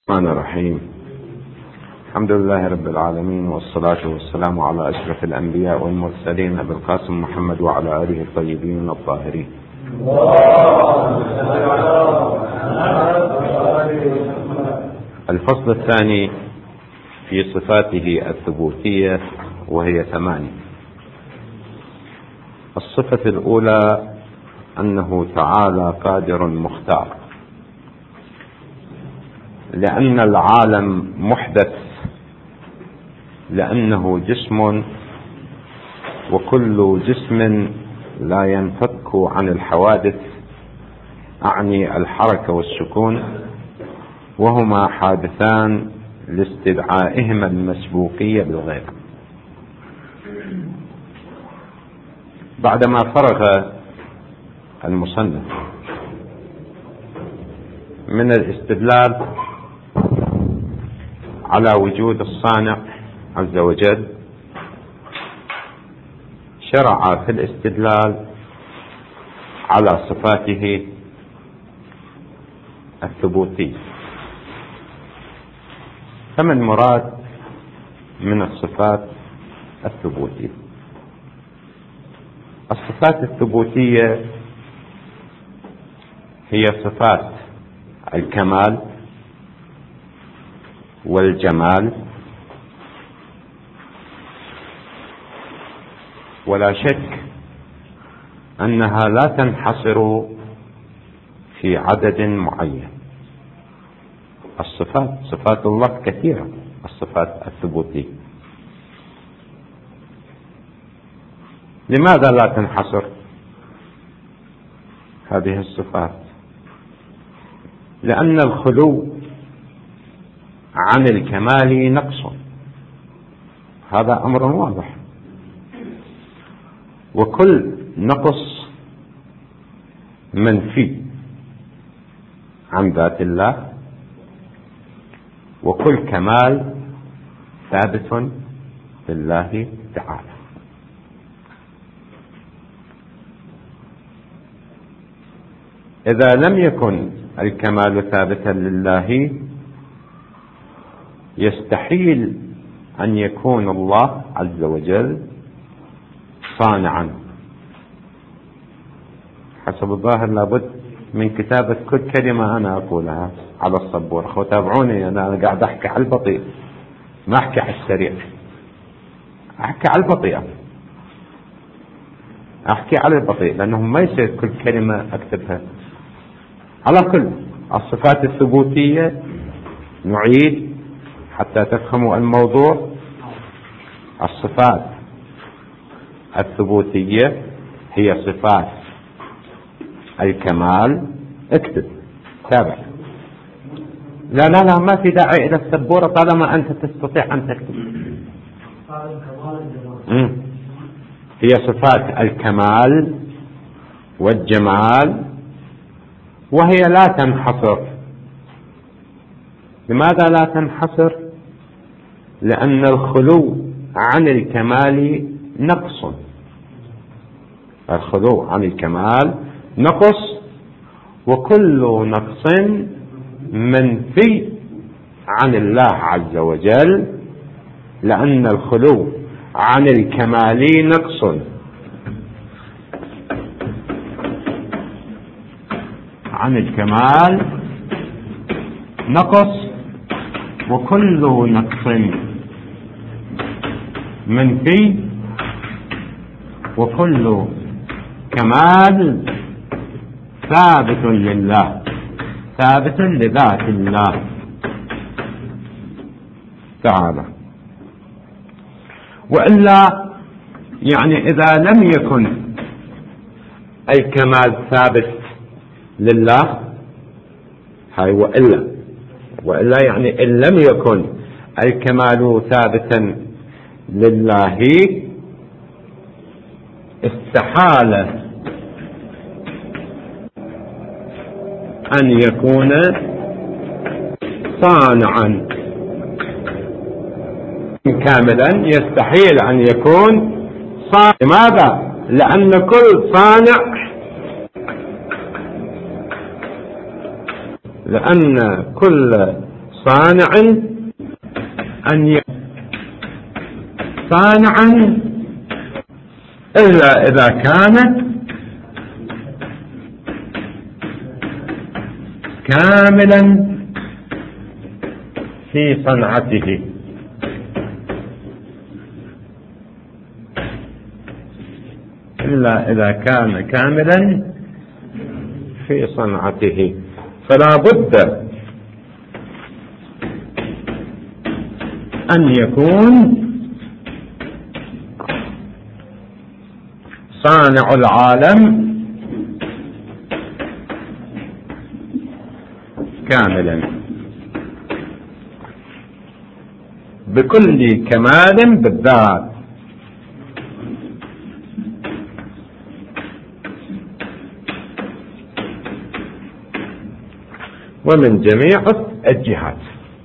الرحمن الرحيم. الحمد لله رب العالمين، والصلاة والسلام على أشرف الأنبياء والمرسلين أبي القاسم محمد وعلى آله الطيبين الطاهرين. الفصل الثاني في صفاته الثبوتية، وهي 8. الصفة الأولى أنه تعالى قادر مختار، لأن العالم محدث، لأنه جسم، وكل جسم لا ينفك عن الحوادث، أعني الحركة والسكون، وهما حادثان لاستدعائهما المسبوقية بالغير. بعدما فرغ المصنف من الاستدلال على وجود الصانع عز وجل، شرع في الاستدلال على صفاته الثبوتية. فما المراد من الصفات الثبوتية؟ الصفات الثبوتية هي صفات الكمال والجمال، ولا شك أنها لا تنحصر في عدد معين. صفات الله كثيرة، الصفات الثبوتية. لماذا لا تنحصر هذه الصفات؟ لأن الخلو عن الكمال نقص، هذا أمر واضح، وكل نقص منفي عن ذات الله، وكل كمال ثابت لله تعالى. إذا لم يكن الكمال ثابتا لله، يستحيل أن يكون الله عز وجل صانعا. حسب الظاهر لابد من كتابة كل كلمة أنا أقولها على السبورة، وتابعوني، أنا قاعد أحكي على البطيء، ما أحكي على السريع، أحكي على البطيء، أحكي على البطيء، لأنه ما يصير كل كلمة أكتبها. على كل الصفات الثبوتية نعيد حتى تفهموا الموضوع. الصفات الثبوتية هي صفات الكمال. اكتب، تابع. لا ما في داعي إلى السبورة طالما أنت تستطيع أن تكتب. هي صفات الكمال والجمال، وهي لا تنحصر. لماذا لا تنحصر؟ لأن الخلو عن الكمال نقص. الخلو عن الكمال نقص، وكل نقص منفي عن الله عز وجل، لأن الخلو عن الكمال نقص. عن الكمال نقص، وكل نقص منفي، وكل كمال ثابت لله، ثابت لذات الله تعالى. وإلا يعني إذا لم يكن الكمال ثابت لله، هاي وإلا يعني إن لم يكن الكمال ثابتا لله، استحال أن يكون صانعا كاملا. يستحيل أن يكون صانع. لماذا؟ لأن كل صانع لأن كل صانع أن يكون صانعا إلا إذا كان كاملا في صنعته. إلا إذا كان كاملا في صنعته، فلا بد أن يكون صانع العالم كاملا بكل كمال بالذات، ومن جميع الجهات.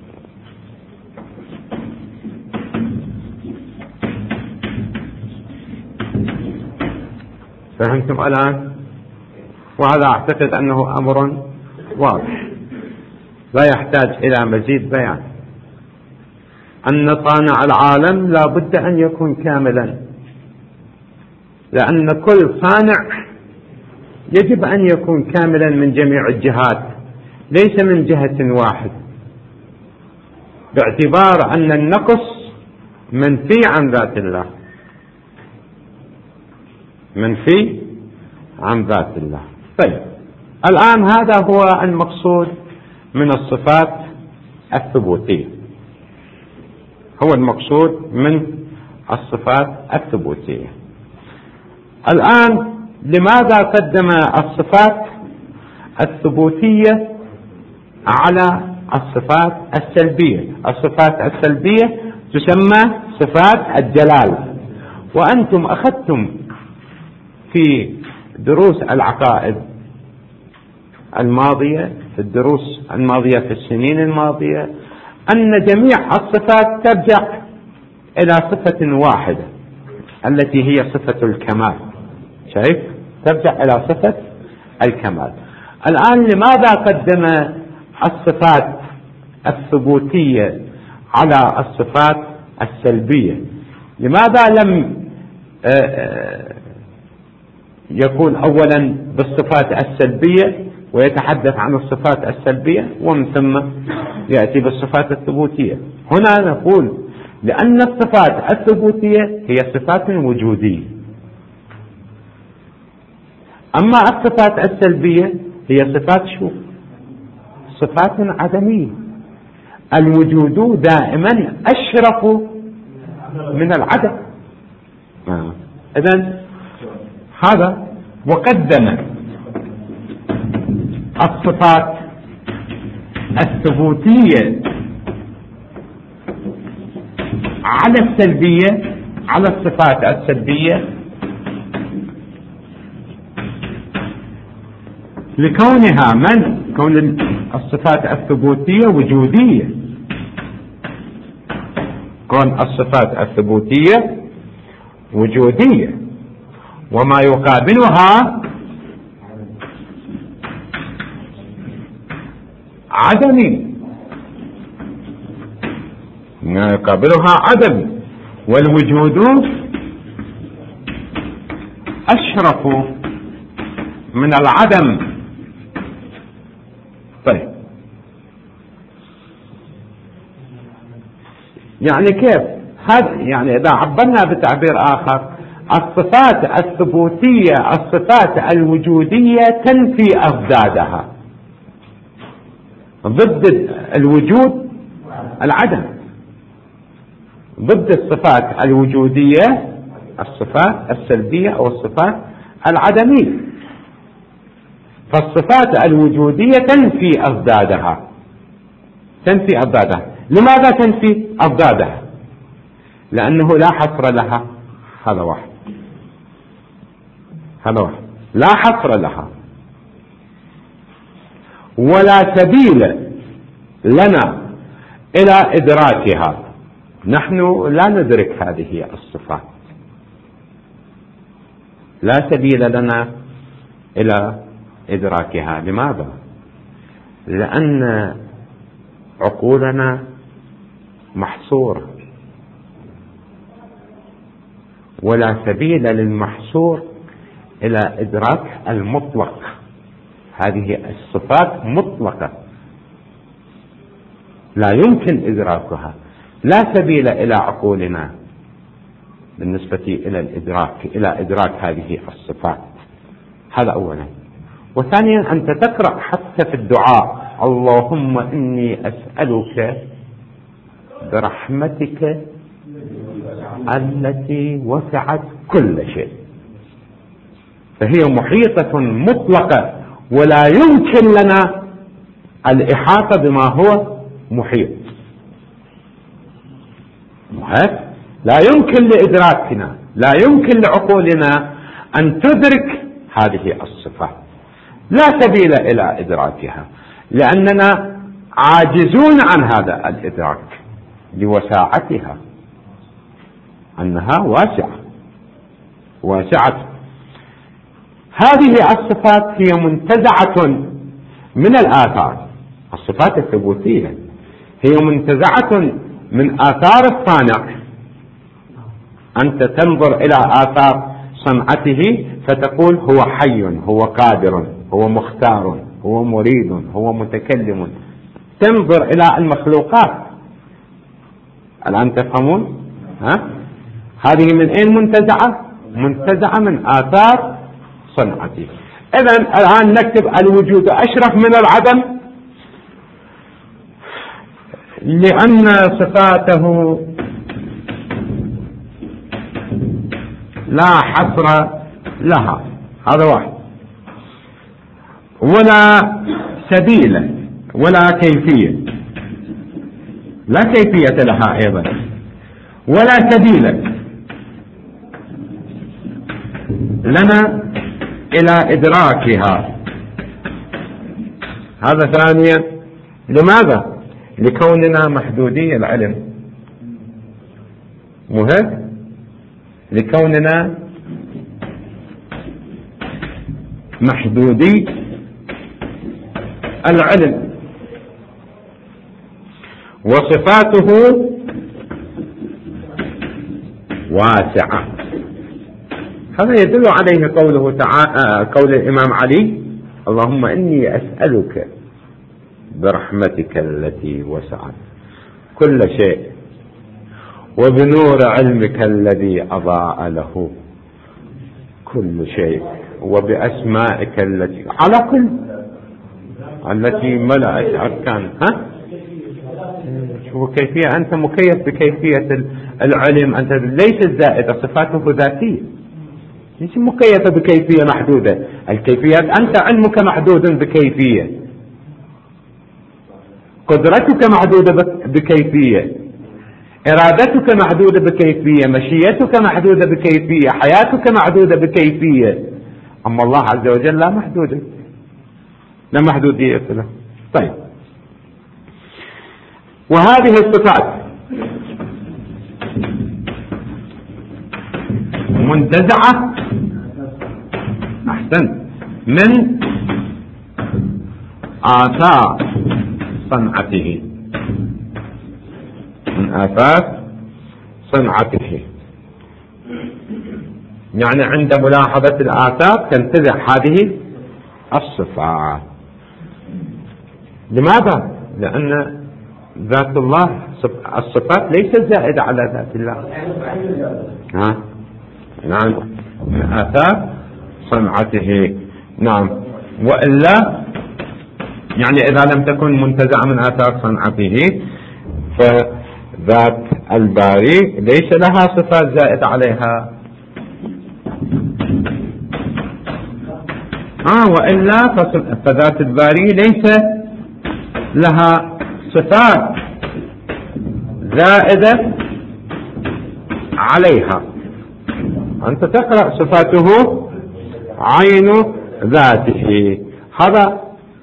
فهمتم الآن؟ وهذا أعتقد أنه أمر واضح لا يحتاج إلى مزيد بيان، أن صانع العالم لا بد أن يكون كاملا، لأن كل صانع يجب أن يكون كاملا من جميع الجهات، ليس من جهة واحدة، باعتبار أن النقص منفي عن ذات الله، منفي عن ذات الله. طيب، الآن هذا هو المقصود من الصفات الثبوتية، هو المقصود من الصفات الثبوتية. الآن لماذا قدم الصفات الثبوتية على الصفات السلبية؟ الصفات السلبية تسمى صفات الجلال، وأنتم أخذتم في دروس العقائد الماضية، في الدروس الماضية في السنين الماضية، أن جميع الصفات ترجع إلى صفة واحدة التي هي صفة الكمال. شايف؟ ترجع إلى صفة الكمال. الآن لماذا قدم الصفات الثبوتية على الصفات السلبية؟ لماذا لم يكون أولا بالصفات السلبية ويتحدث عن الصفات السلبية ومن ثم يأتي بالصفات الثبوتية؟ هنا نقول لأن الصفات الثبوتية هي صفات وجودية، أما الصفات السلبية هي صفات شو؟ صفات عدمية. الوجود دائما أشرف من العدم. إذن هذا، وقدم الصفات الثبوتية على السلبية، على الصفات السلبية، لكونها كون الصفات الثبوتية وجودية، كون الصفات الثبوتية وجودية، وما يقابلها عدمي، ما يقابلها عدمي، والوجود أشرف من العدم. طيب، يعني كيف هذا؟ يعني إذا عبرنا بتعبير آخر، الصفات الثبوتية، الصفات الوجودية تنفي أضدادها، ضد الوجود العدم، ضد الصفات الوجودية الصفات السلبية أو الصفات العدمية. فالصفات الوجودية تنفي أضدادها، تنفي أضدادها. لماذا تنفي أضدادها؟ لأنه لا حصر لها. هذا واحد، هذا واحد، لا حصر لها ولا سبيل لنا إلى إدراكها. نحن لا ندرك هذه الصفات، لا سبيل لنا إلى إدراكها. لماذا؟ لأن عقولنا محصورة، ولا سبيل للمحصور إلى إدراك المطلق. هذه الصفات مطلقة لا يمكن إدراكها، لا سبيل إلى عقولنا بالنسبة إلى إدراك هذه الصفات. هذا أولا. وثانيا أنت تقرأ حتى في الدعاء: اللهم إني أسألك برحمتك التي وسعت كل شيء. فهي محيطة مطلقة، ولا يمكن لنا الإحاطة بما هو محيط. لا يمكن لإدراكنا، لا يمكن لعقولنا أن تدرك هذه الصفات، لا سبيل إلى إدراكها، لأننا عاجزون عن هذا الإدراك لوساعتها، أنها واسعة. هذه الصفات هي منتزعة من الآثار، الصفات الثبوتية هي منتزعة من آثار الصانع. أنت تنظر إلى آثار صنعته فتقول هو حي، هو قادر، هو مختار، هو مريد، هو متكلم. تنظر إلى المخلوقات. الآن تفهمون؟ هذه من أين منتزعة؟ منتزعة من آثار صنعته. إذن الآن نكتب الوجود أشرف من العدم، لأن صفاته لا حصر لها. هذا واحد. ولا سبيل ولا كيفية، لا كيفية لها أيضا، ولا سبيل لنا إلى إدراكها. هذا ثانيا. لماذا؟ لكوننا محدودي العلم. مهم. لكوننا محدودي العلم، وصفاته واسعة. هذا يدل عليه قوله تعالى، قول الإمام علي: اللهم إني أسألك برحمتك التي وسعت كل شيء، وبنور علمك الذي أضاء له كل شيء، وبأسمائك التي ملأت أركان. شو كيفية؟ أنت مكيف بكيفية العلم، أنت ليس زائدة، صفاته ذاتية، ليس مكيفة بكيفية محدودة. الكيفيات أنت علمك محدود بكيفية، قدرتك محدودة بكيفية، إرادتك محدودة بكيفية، مشيتك محدودة بكيفية، حياتك محدودة بكيفية. أما الله عز وجل لا محدودة، لا محدودية له. طيب، وهذه الصفات منتزعة من آثار صنعته، من آثار صنعته. يعني عند ملاحظة الآثار تنتزع هذه الصفات. لماذا؟ لأن ذات الله، الصفات ليست زائدة على ذات الله. نعم، من آثار صنعته. نعم. وإلا يعني إذا لم تكن منتزعة من آثار صنعته فذات الباري ليس لها صفات زائدة عليها. وإلا فذات الباري ليس لها صفات زائدة عليها. أنت تقرأ صفاته عين ذاته. هذا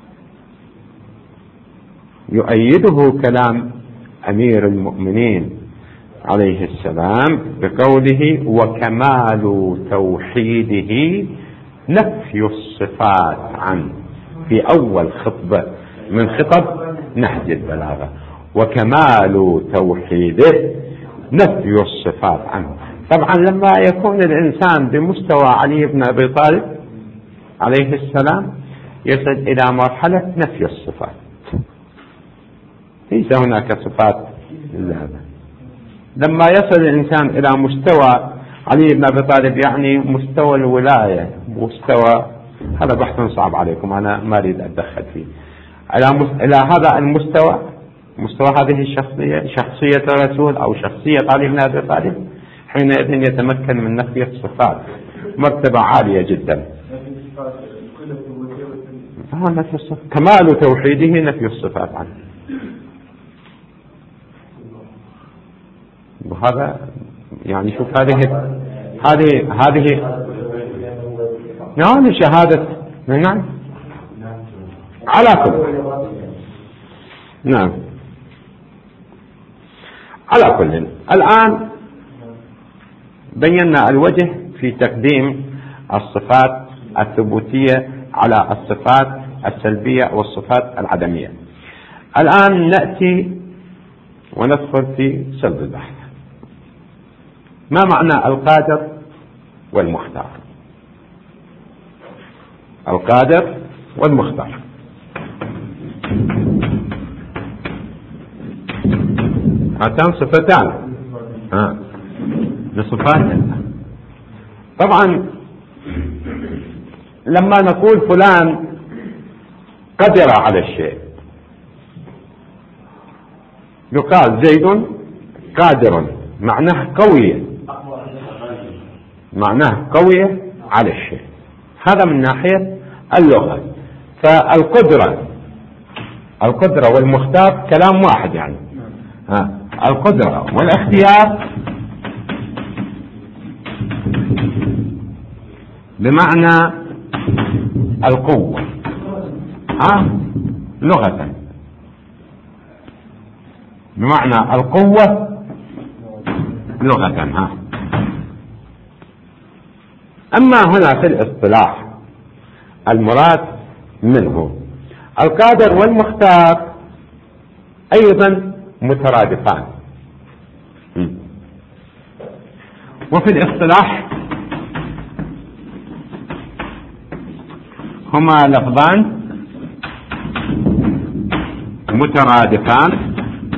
يؤيده كلام أمير المؤمنين عليه السلام بقوله: وكمال توحيده نفي الصفات عنه، في أول خطبة من خطب نهج البلاغة. وكمال توحيده نفي الصفات عنه. طبعا لما يكون الإنسان بمستوى علي بن أبي طالب عليه السلام يصل إلى مرحلة نفي الصفات، ليس هناك صفات لله. لما يصل الإنسان إلى مستوى علي بن أبي طالب يعني مستوى الولاية، مستوى هذا بحث صعب عليكم، أنا ما أريد أتدخل فيه. إلى هذا المستوى، مستوى هذه الشخصية، شخصية الرسول أو شخصية علي بن أبي طالب، حينئذ يتمكن من نفي الصفات، مرتبة عالية جدا. كمال توحيده نفي الصفات عنه، وهذا يعني شوف هذه نعم شهادة. نعم على كل، نعم على كل. الآن بينا الوجه في تقديم الصفات الثبوتية على الصفات السلبية والصفات العدمية. الآن نأتي وندخل في سلب البحث. ما معنى القادر والمختار؟ القادر والمختار هاتان صفتان لصفات. طبعا لما نقول فلان قدر على الشيء يقال زيد قادر، معناه قوي، معناه قوي على الشيء. هذا من ناحية اللغة. القدرة والمختار كلام واحد يعني. القدرة والاختيار بمعنى القوة لغة، بمعنى القوة لغة. أما هنا في الاصطلاح المراد منه القادر والمختار أيضا مترادفان، وفي الاصطلاح هما لفظان مترادفان،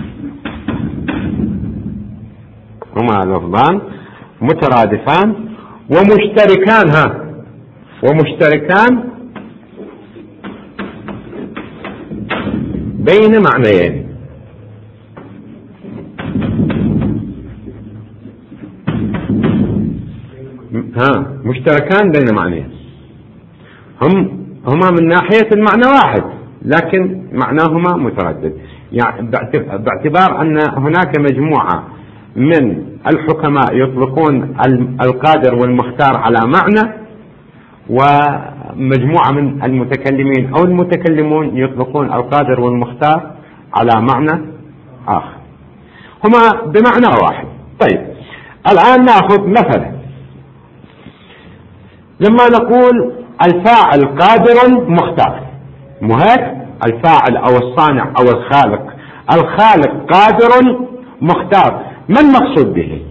ومشتركان بين معنيين. مشتركان بين معنيين، هما من ناحية المعنى واحد لكن معناهما متردد. يعني باعتبار أن هناك مجموعة من الحكماء يطلقون القادر والمختار على معنى، ومجموعة من المتكلمين أو المتكلمون يطلقون القادر والمختار على معنى آخر، هما بمعنى واحد. طيب الآن نأخذ مثلا، لما نقول الفاعل قادر مختار، مو هيك؟ الفاعل أو الصانع أو الخالق قادر مختار، ما المقصود به؟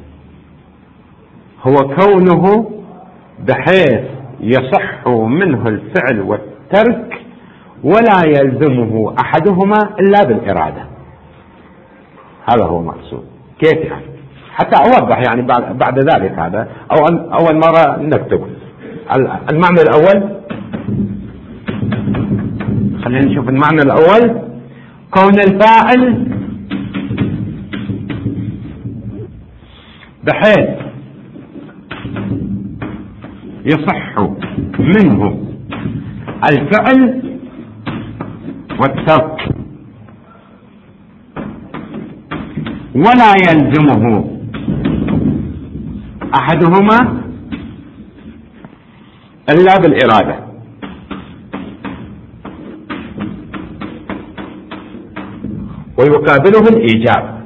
هو كونه بحيث يصح منه الفعل والترك ولا يلزمه أحدهما إلا بالإرادة. هذا هو المقصود. كيف يعني؟ حتى أوضح يعني بعد ذلك. هذا أول مرة نكتب المعنى الأول. خلينا نشوف المعنى الأول. كون الفاعل بحيث يصح منه الفعل والترك ولا يلزمه أحدهما إلا بالإرادة. ويقابله الإيجاب.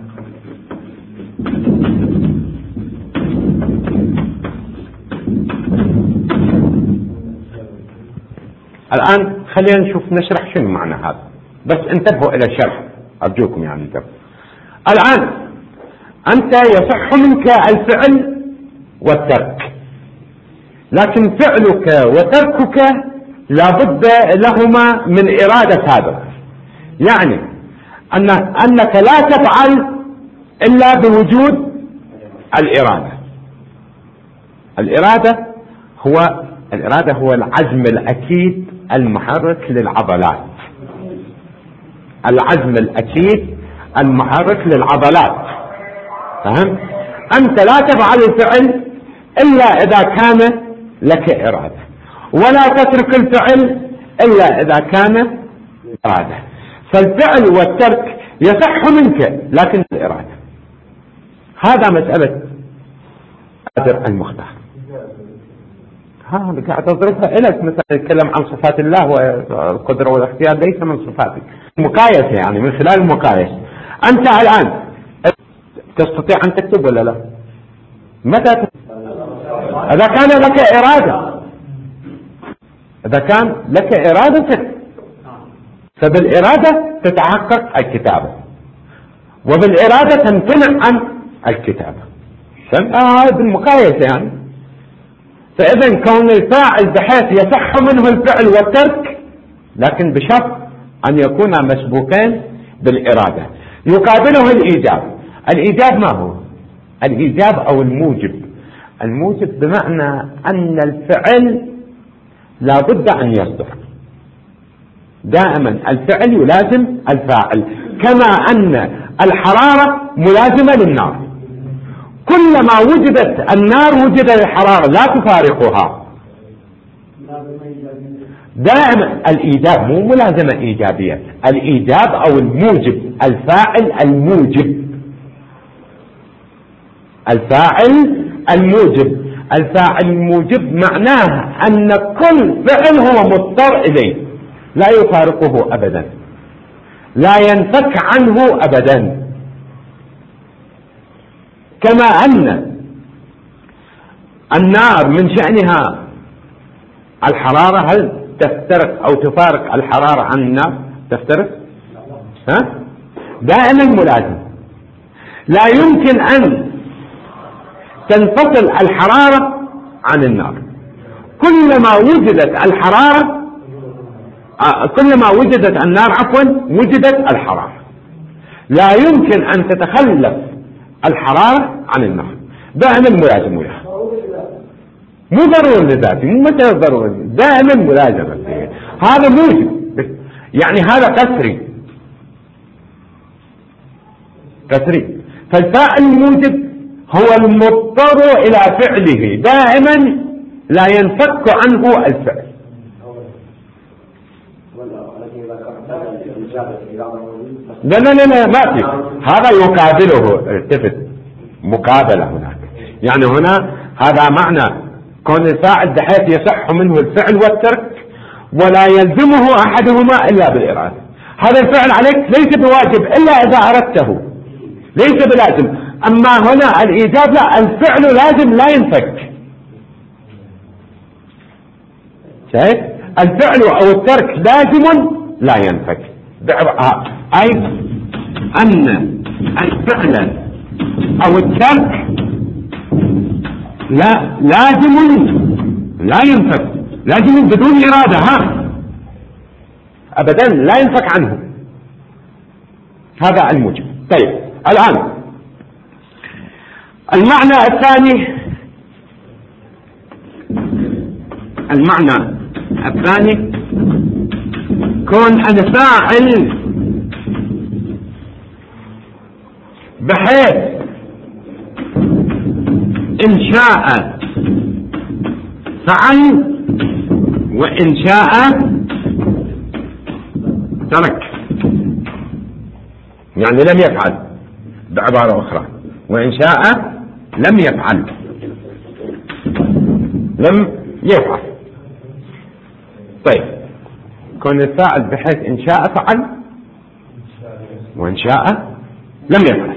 الآن خلينا نشوف نشرح شنو معنى هذا، بس انتبهوا إلى الشرح أرجوكم يعني انتبهوا. الآن أنت يصح منك الفعل والترك، لكن فعلك وتركك لابد لهما من إرادة سابقة، يعني أنك لا تفعل إلا بوجود الإرادة. الإرادة هو العزم الأكيد المحرك للعضلات، العزم الأكيد المحرك للعضلات، فهم؟ أنت لا تفعل الفعل إلا إذا كان لك إرادة، ولا تترك الفعل إلا إذا كان إرادة. فالفعل والترك يصح منك لكن الإرادة. هذا مسألة قادر المختار. ها قاعد أضربها إليك، مثلا نتكلم عن صفات الله والقدرة والاختيار ليس من صفاتك، مقايسة يعني من خلال المقايسة. أنت الآن تستطيع أن تكتب ولا لا؟ متى إذا كان لك إرادة، إذا كان لك إرادة فبالإرادة تتحقق الكتابة، وبالإرادة تمتنع عن الكتابة. هذا بالمقايسة يعني. فإذا كون الفاعل بحيث يصح منه الفعل والترك، لكن بشرط أن يكون مسبوقين بالإرادة. يقابله الإيجاب. الإيجاب ما هو؟ الإيجاب أو الموجب بمعنى أن الفعل لا بد أن يصدر دائما، الفعل يلازم الفاعل، كما أن الحرارة ملازمة للنار، كلما وجدت النار وجد الحرارة لا تفارقها دائما. الإيجاب مو ملازمة إيجابية، الإيجاب أو الموجب، الفاعل الموجب، الفاعل الموجب معناه أن كل فعل هو مضطر إليه، لا يفارقه أبدا، لا ينفك عنه أبدا. كما أن النار من شأنها الحرارة، هل تفترق أو تفارق الحرارة عن النار؟ تفترق؟ دائما ملازم، لا يمكن أن تنفصل الحرارة عن النار. كلما وجدت النار وجدت الحرارة، لا يمكن أن تتخلف الحرارة عن النار، دائما ملازم وياها، مو ضروري لذاته، مو متى ضروري، دائما ملازمة. هذا موجب، يعني هذا قسري. فالفاعل الموجب هو المضطر إلى فعله دائما، لا ينفك عنه الفعل. لا ما في، هذا يقابله، التفت مقابلة هناك. يعني هنا هذا معنى كون الفاعل بحيث يصح منه الفعل والترك، ولا يلزمه أحدهما إلا بالإرادة. هذا الفعل عليك ليس بواجب إلا إذا أردته، ليس بلازم. أما هنا الإيجاب لا، الفعل لازم لا ينفك. شايف؟ الفعل أو الترك لازم لا ينفك، أي أن الفعل أو الترك لازم لا ينفك، لازم بدون إرادة، أبدا لا ينفك عنه. هذا الموجب. طيب الآن المعنى الثاني كون الفاعل بحيث إن شاء فعل وإن شاء ترك، يعني لم يفعل، بعبارة أخرى، وإن شاء لم يفعل. طيب كون الفاعل بحيث إن شاء فعل وإن شاء لم يفعل،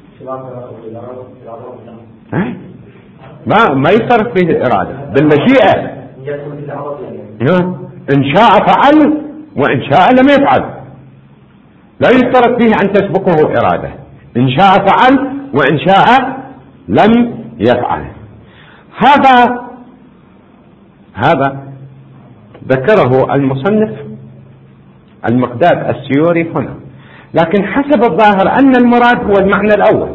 ما يصرف فيه الإرادة، بالمشيئة. إن شاء فعل وإن شاء لم يفعل، لا يشترط فيه أن تسبقه إرادة، إن شاء فعل وإن شاء لم يفعل. هذا ذكره المصنف المقداد السيوري هنا، لكن حسب الظاهر أن المراد هو المعنى الأول.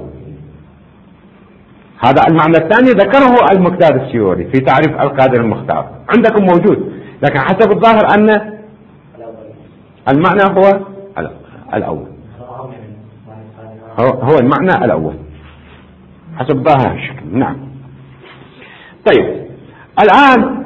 هذا المعنى الثاني ذكره المقداد السيوري في تعريف القادر المختار، عندكم موجود، لكن حسب الظاهر أن المعنى هو الأول، هو المعنى الأول حسب ظاهر الشكل. نعم. طيب، الآن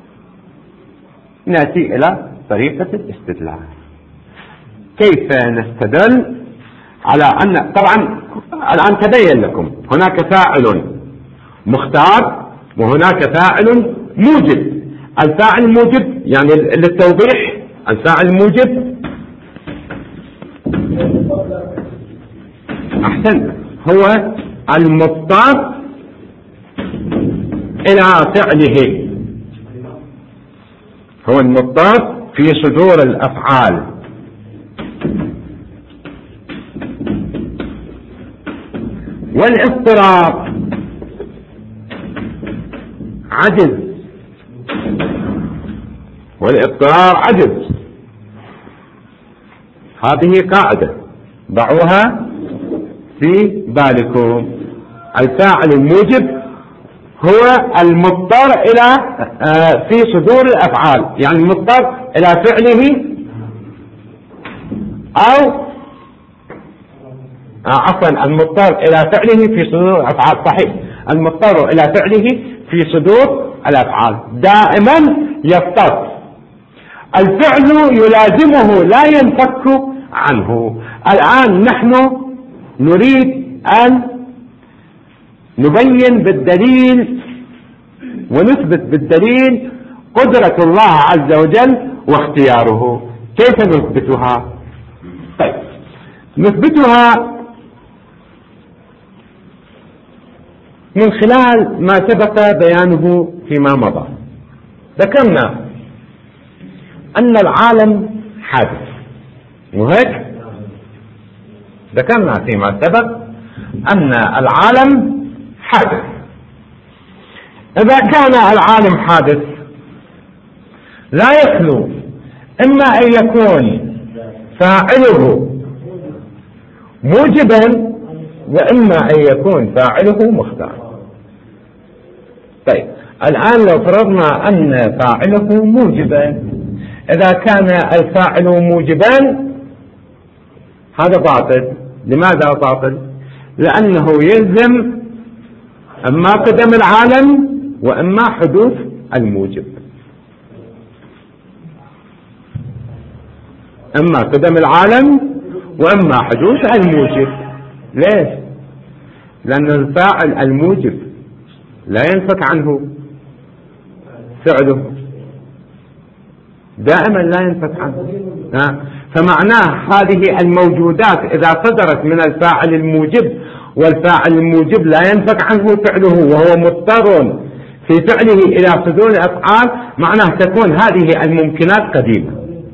نأتي إلى طريقة الاستدلال. كيف نستدل على أن، طبعا الآن تبين لكم هناك فاعل مختار وهناك فاعل موجب. الفاعل الموجب يعني للتوضيح، الفاعل الموجب أحسن هو المضطر إلى فعله، هو المضطر في صدور الأفعال. والاضطرار عجز، والاضطرار عجز. هذه قاعدة ضعوها في بالكم. الفاعل الموجب هو المضطر إلى في صدور الأفعال، يعني المضطر إلى فعله أو عفوا المضطر إلى فعله في صدور الأفعال. صحيح، المضطر إلى فعله في صدور الأفعال دائما يضطر. الفعل يلازمه لا ينفك عنه. الآن نحن نريد أن نبين بالدليل ونثبت بالدليل قدرة الله عز وجل واختياره. كيف نثبتها؟ طيب، نثبتها من خلال ما سبق بيانه فيما مضى. ذكرنا أن العالم حادث، وهيك ذكرنا فيما سبق أن العالم حادث. إذا كان العالم حادث لا يخلو إما أن يكون فاعله موجبا وإما أن يكون فاعله مختار. طيب، الآن لو فرضنا أن فاعله موجبا، إذا كان الفاعل موجبا هذا باطل. لماذا باطل؟ لأنه يلزم أما قدم العالم وأما حدوث الموجب، أما قدم العالم وأما حدوث الموجب. ليش؟ لأن الفاعل الموجب لا ينفك عنه فعله، دائما لا ينفك عنه. فمعناه هذه الموجودات إذا صدرت من الفاعل الموجب والفاعل الموجب لا ينفك عنه فعله وهو مضطر في فعله إلى صدور الأفعال، معناه تكون هذه الممكنات قديمة.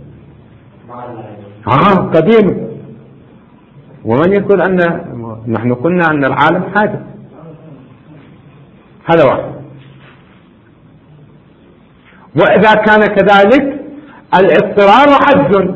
قديمة. ومن يقول أن نحن قلنا أن العالم حادث؟ هذا واحد. وإذا كان كذلك الاضطرار عجز.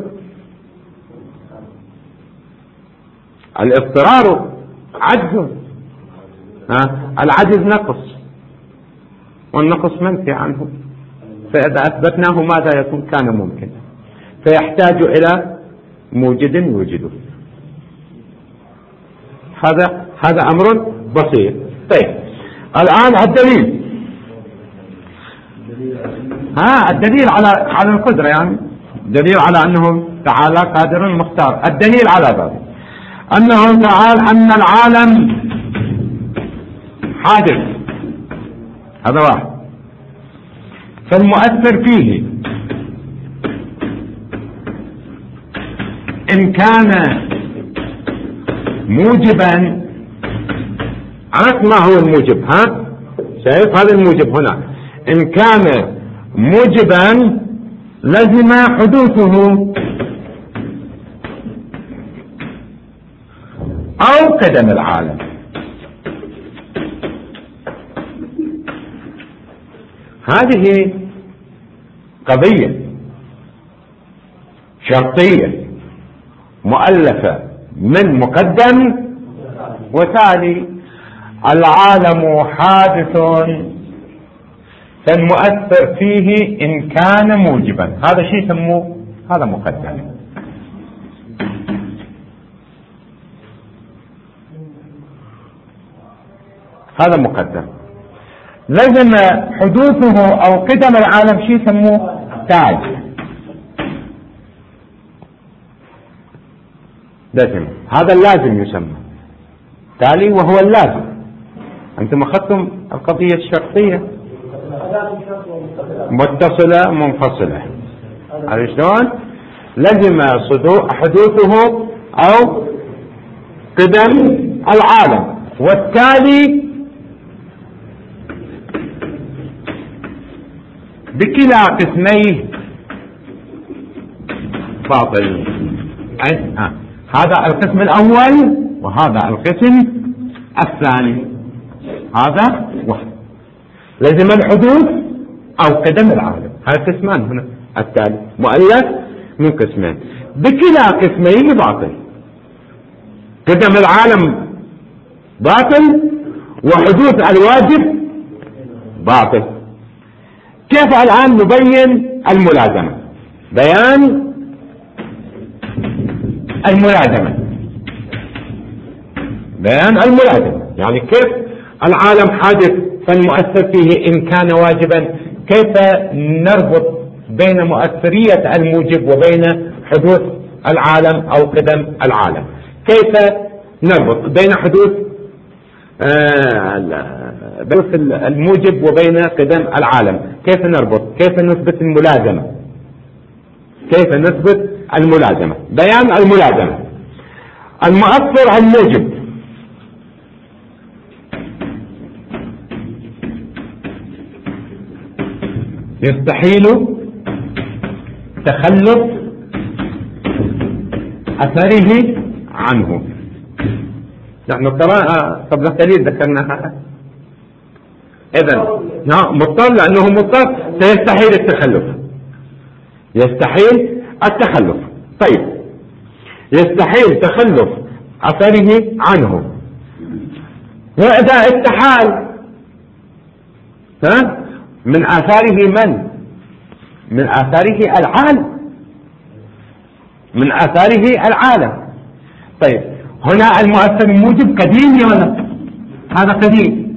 الاضطرار عجز، العجز نقص، والنقص منفي عنه، فإذا أثبتناه ماذا يكون؟ كان ممكن، فيحتاج إلى موجد يوجده. هذا أمر بسيط. طيب، الآن الدليل، الدليل على القدرة، يعني دليل على أنه تعالى قادر مختار. الدليل على ذلك أنه تعالى أن العالم حادث، هذا واحد. فالمؤثر فيه إن كان موجبا، عرفت ما هو الموجب؟ شايف هذا الموجب هنا، إن كان موجبا لزم حدوثه قدم العالم. هذه قضية شرطية مؤلفة من مقدم وتالي. العالم حادث فالمؤثر فيه إن كان موجبا، هذا شيء يسموه، هذا مقدم. هذا مقدم. لازم حدوثه أو قدم العالم شيء يسموه تالي. لازم، هذا اللازم يسمى تالي وهو اللازم. أنتم أخذتم القضية الشرطية متصلة منفصلة، عرفت شلون؟ لزم حدوثه أو قدم العالم، والتالي بكلا قسميه باطل. هذا القسم الأول وهذا القسم الثاني. هذا واحد لازم الحدوث أو قدم العالم، هذا قسمان هنا. التالي مؤلف من قسمين، بكلا قسميه باطل. قدم العالم باطل وحدوث الواجب باطل. كيف الآن نبين الملازمة؟ بيان الملازمة، بيان الملازمة يعني كيف العالم حادث فالمؤثر فيه إن كان واجبا، كيف نربط بين مؤثرية الموجب وبين حدوث العالم أو قدم العالم، كيف نربط بين حدوث الموجب وبين قدم العالم، كيف نربط، كيف نثبت الملازمة، كيف نثبت الملازمة. بيان الملازمة. المؤثر الموجب يستحيل تخلف أثره عنه. نحن قبل قليل ذكرناها. إذن مضطر، لأنه مضطر سيستحيل التخلف، يستحيل التخلف. طيب، يستحيل تخلف أثره عنه، وإذا استحال من آثاره من آثاره العالم، من آثاره العالم. طيب، هنا المؤثر الموجب قديم يا ولد، هذا قديم،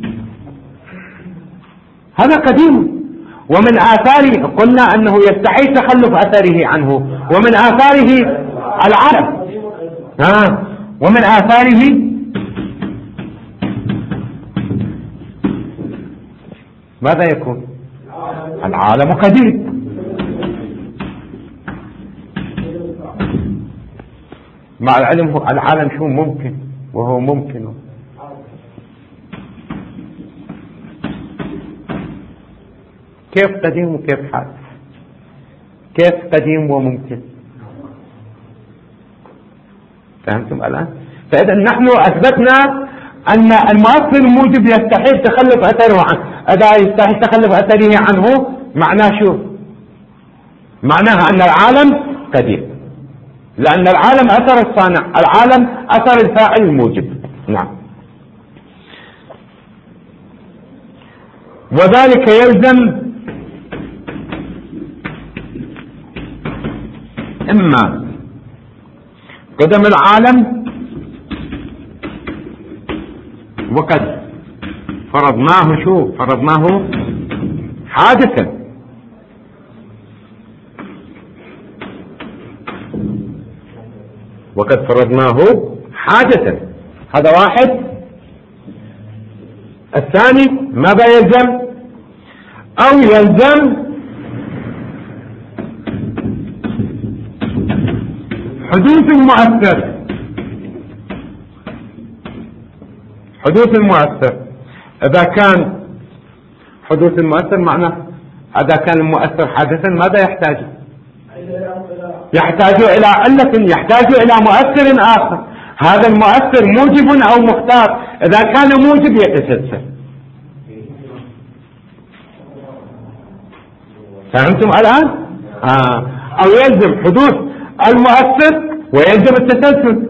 هذا قديم. ومن آثاره قلنا أنه يستحيل تخلف أثره عنه، ومن آثاره العالم. ومن آثاره ماذا يكون؟ العالم قديم. مع العلم العالم شو ممكن، وهو ممكن. كيف قديم وكيف حادث؟ كيف قديم وممكن؟ فهمتم الآن؟ فإذا نحن أثبتنا أن المؤثر الموجب يستحيل تخلف أثره عنه. إذا يستحيل تخلف أثره عنه معناه شو؟ معناها أن العالم قديم، لأن العالم أثر الصانع، العالم أثر الفاعل الموجب. نعم. وذلك يلزم إما قدم العالم وقد فرضناه شو؟ فرضناه حادثا، وقد فرضناه حادثا. هذا واحد. الثاني ماذا يلزم؟ أو يلزم حدوث المؤثر. حدوث المؤثر، إذا كان حدوث المؤثر معناه إذا كان المؤثر حادثا ماذا يحتاج؟ يحتاج إلى علة، يحتاج إلى مؤثر آخر. هذا المؤثر موجب أو مختار؟ إذا كان موجب يتسلسل. فهمتم الآن؟ أو يلزم حدوث المؤثر ويلزم التسلسل.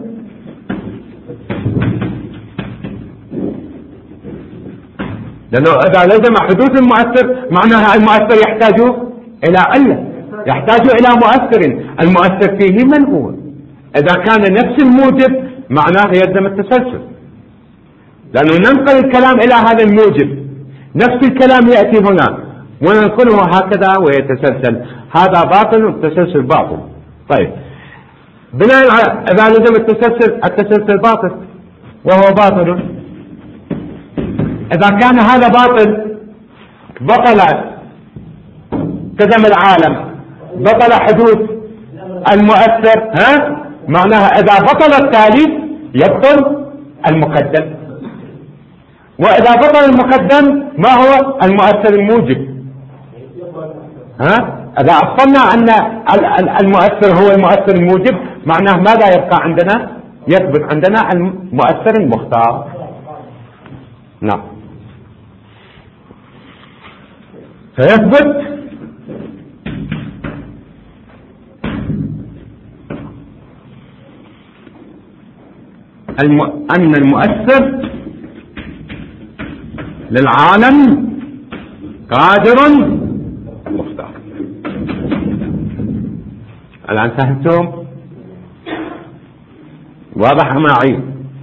لأنه إذا لزم حدوث المؤثر معناها المؤثر يحتاج إلى علة، يحتاج إلى مؤثر. المؤثر فيه من هو؟ إذا كان نفس الموجب معناه يلزم التسلسل، لأنه ننقل الكلام إلى هذا الموجب، نفس الكلام يأتي هنا وننقله هكذا ويتسلسل. هذا باطل والتسلسل باطل. طيب بناء على إذا لزم التسلسل باطل وهو باطل. إذا كان هذا باطل بطل قدم العالم، بطل حدوث المؤثر. معناها إذا بطل التالي يبطل المقدم، وإذا بطل المقدم ما هو المؤثر الموجب. إذا أبطلنا أن المؤثر هو المؤثر الموجب معناه ماذا يبقى عندنا؟ يثبت عندنا المؤثر المختار. نعم، فيثبت أن المؤثر للعالم قادر مختار. الآن فهمتم؟ واضح معي؟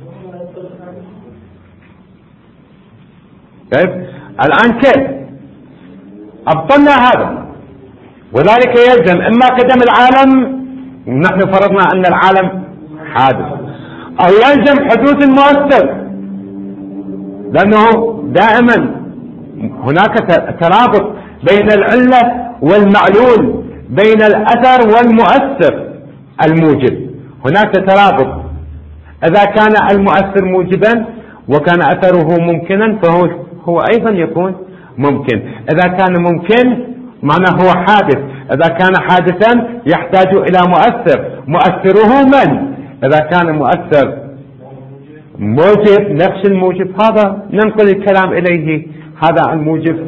طيب الآن كيف أبطلنا هذا؟ وذلك يلزم إما قدم العالم، نحن فرضنا أن العالم حادث، أو يلزم حدوث المؤثر، لأنه دائما هناك ترابط بين العلة والمعلول، بين الأثر والمؤثر الموجب. هناك ترابط. إذا كان المؤثر موجبا وكان أثره ممكنا فهو أيضا يكون ممكن. إذا كان ممكن معناه هو حادث. إذا كان حادثا يحتاج إلى مؤثر، مؤثره من؟ إذا كان مؤثر موجب نفس الموجب هذا ننقل الكلام إليه، هذا الموجب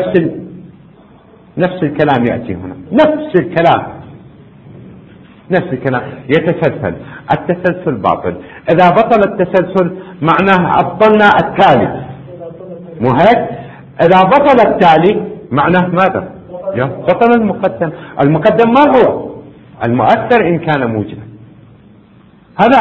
نفس الكلام يأتي هنا، نفس الكلام يتسلسل. التسلسل باطل. إذا بطل التسلسل معناه أبطلنا التالي، مو هيك؟ إذا بطل التالي معناه ماذا؟ بطل المقدم. المقدم ما هو؟ المؤثر إن كان موجبا. هذا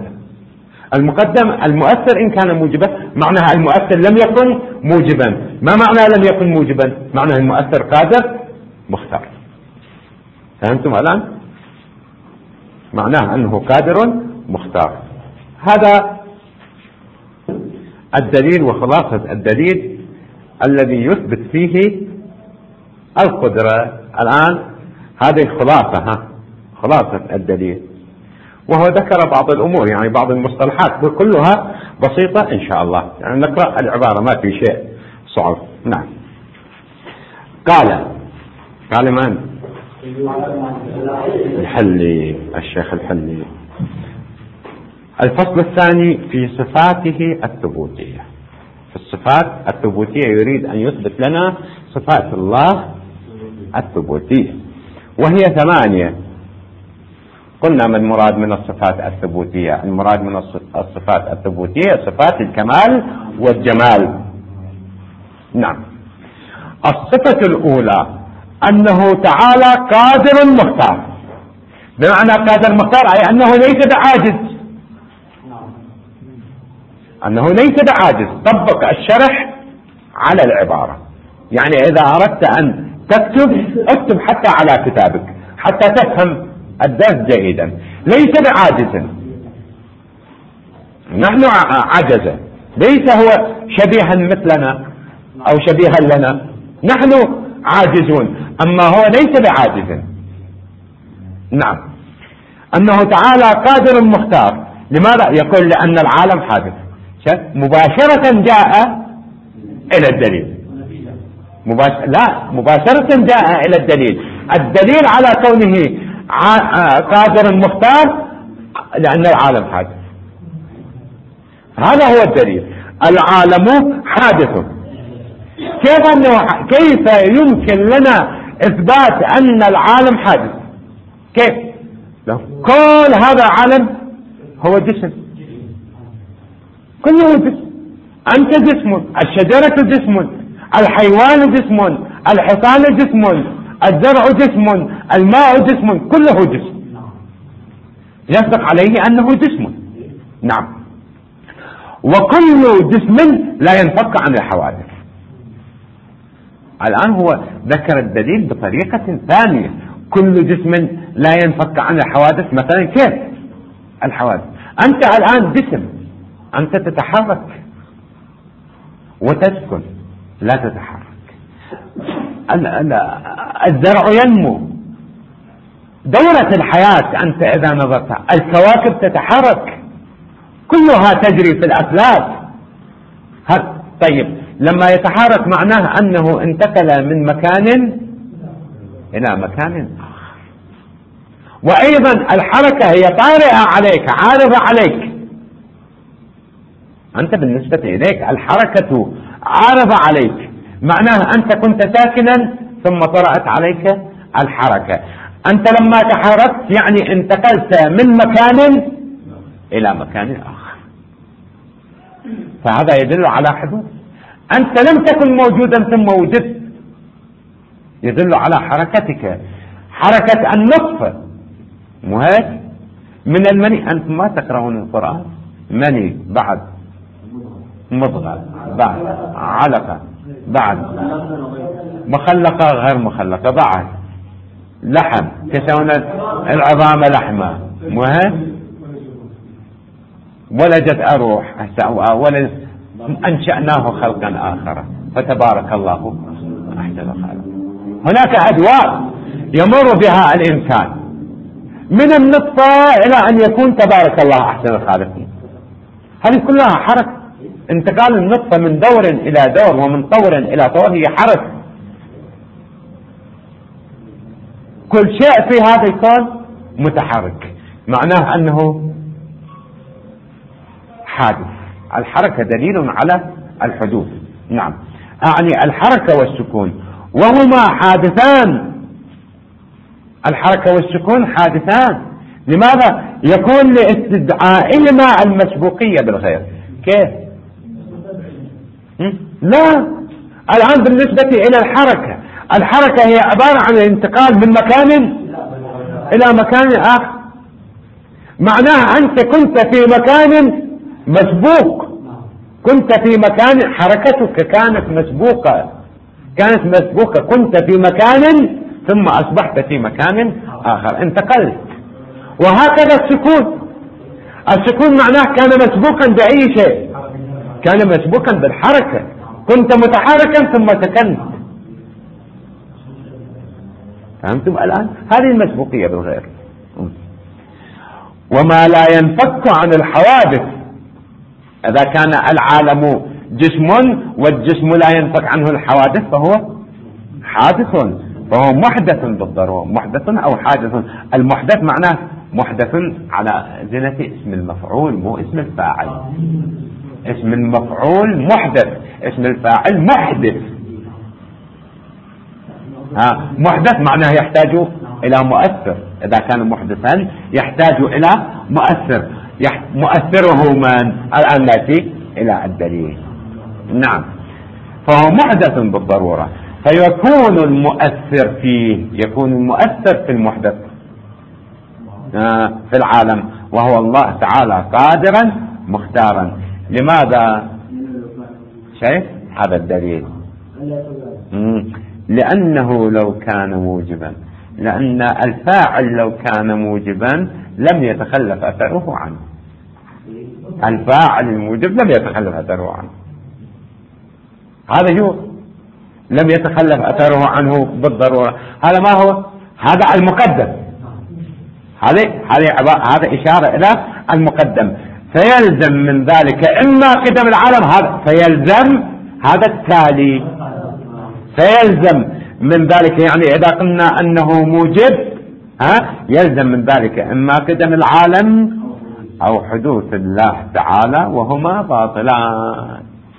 المؤثر إن كان موجبا معناها المؤثر لم يكن موجبا. ما معنى لم يكن موجبا؟ معناه المؤثر قادر مختار. فهمتم الآن؟ معناه أنه قادر مختار. هذا الدليل وخلاصة الدليل الذي يثبت فيه القدرة. الآن هذه خلاصة الدليل، وهو ذكر بعض الأمور، يعني بعض المصطلحات كلها بسيطة إن شاء الله، يعني نقرأ العبارة ما في شيء صعب. نعم. قال من؟ الشيخ الحلي. الفصل الثاني في صفاته الثبوتية. في الصفات الثبوتية يريد أن يثبت لنا صفات الله الثبوتية، وهي 8. قلنا ما المراد من الصفات الثبوتية؟ المراد من الصفات الثبوتية صفات الكمال والجمال. نعم. الصفة الأولى أنه تعالى قادر مختار. بمعنى قادر مختار أي أنه ليس بعاجز، طبق الشرح على العبارة. يعني إذا أردت أن اكتب حتى على كتابك حتى تفهم الدرس جيدا. ليس بعاجز، نحن عجزة، ليس هو شبيها مثلنا أو شبيها لنا، نحن عاجزون، أما هو ليس بعاجز. نعم. أنه تعالى قادر مختار. لماذا؟ يقول لأن العالم حادث. مباشرة جاء إلى الدليل، مباشرة جاء إلى الدليل على كونه قادر مختار، لأن العالم حادث. هذا هو الدليل. العالم حادث. كيف يمكن لنا إثبات أن العالم حادث؟ كيف؟ لو كل هذا العالم هو جسم، كله جسم. أنت جسم، الشجرة جسم، الحيوان جسم، الحصان جسم، الزرع جسم، الماء جسم، كله جسم، يصدق عليه أنه جسم. نعم. وكل جسم لا ينفك عن الحوادث. الآن هو ذكر الدليل بطريقة ثانية. كل جسم لا ينفك عن الحوادث. مثلا كيف الحوادث؟ أنت الآن جسم، أنت تتحرك وتسكن، لا تتحرك. الزرع ينمو، دورة الحياة أنت إذا نظرت، الكواكب تتحرك، كلها تجري في الأفلاك. طيب لما يتحرك معناه أنه انتقل من مكان إلى مكان آخر. وأيضا الحركة هي طارئة عليك، عارضة عليك. أنت بالنسبة إليك الحركة عارضة عليك، معناها أنت كنت ساكنا ثم طرأت عليك الحركة. أنت لما تحركت يعني انتقلت من مكان إلى مكان آخر، فهذا يدل على حدوث. أنت لم تكن موجودا ثم وجدت، يدل على حركتك. حركة النطفة مو هيك؟ من المني. أنتم ما تقرؤون القرآن؟ مني، بعد مضغة، بعد علقة، بعد مخلقة غير مخلقة، بعد لحم، كسونا العظام لحمة، مو هيك؟ ولدت أروح، أنشأناه خلقا آخر فتبارك الله أحسن الخالق. هناك أدوار يمر بها الإنسان من النطفة إلى أن يكون تبارك الله أحسن الخالقين. هذه كلها حركة. انتقال النطفة من دور إلى دور ومن طور إلى طور هي حركة. كل شيء في هذا الكون متحرك، معناه أنه حادث. الحركة دليل على الحدوث. نعم، أعني الحركة والسكون وهما حادثان. الحركة والسكون حادثان. لماذا؟ يكون لاستدعائهما المسبوقية بالغير. كيف؟ لا، الآن بالنسبة إلى الحركة هي عبارة عن الانتقال من مكان إلى مكان آخر. معناها أنت كنت في مكان مسبوق، كنت في مكان، حركتك كانت مسبوقة، كنت في مكان ثم أصبحت في مكان آخر، انتقلت. وهكذا السكون معناه كان مسبوقا بأي شيء، كان مسبوقا بالحركة، كنت متحركا ثم سكنت. فهمتم الآن؟ هذه المسبوقية بالغير. وما لا ينفك عن الحوادث، إذا كان العالم جسم والجسم لا ينفك عنه الحوادث فهو حادث، فهو محدث بالضرورة. محدث أو حادث. المحدث معناه محدث على زنة اسم المفعول، مو اسم الفاعل. اسم المفعول محدث، اسم الفاعل محدث. محدث معناه يحتاج إلى مؤثر. إذا كان محدثا يحتاج إلى مؤثر. مؤثره من؟ الآن نأتي إلى الدليل. نعم، فهو محدث بالضرورة. فيكون المؤثر فيه، يكون المؤثر في المحدث في العالم، وهو الله تعالى قادرا مختارا. لماذا؟ شايف هذا الدليل؟ لأنه لو كان موجبا، لأن الفاعل لو كان موجبا لم يتخلف أثره عنه. الفاعل الموجب لم يتخلف أثره عنه، هذا هو، لم يتخلف أثره عنه بالضرورة. هذا ما هو؟ هذا المقدم. هذا إشارة إلى المقدم. فيلزم من ذلك إما قدم العالم، هذا فيلزم هذا التالي. فيلزم من ذلك، يعني إذا قلنا أنه موجب يلزم من ذلك إما قدم العالم أو حدوث الله تعالى وهما باطلان.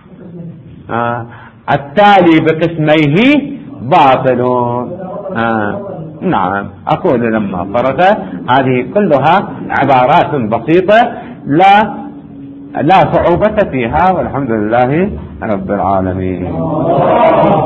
التالي بقسميه باطل. نعم، أقول لما فرغ هذه كلها عبارات بسيطة لا صعوبة فيها، والحمد لله رب العالمين.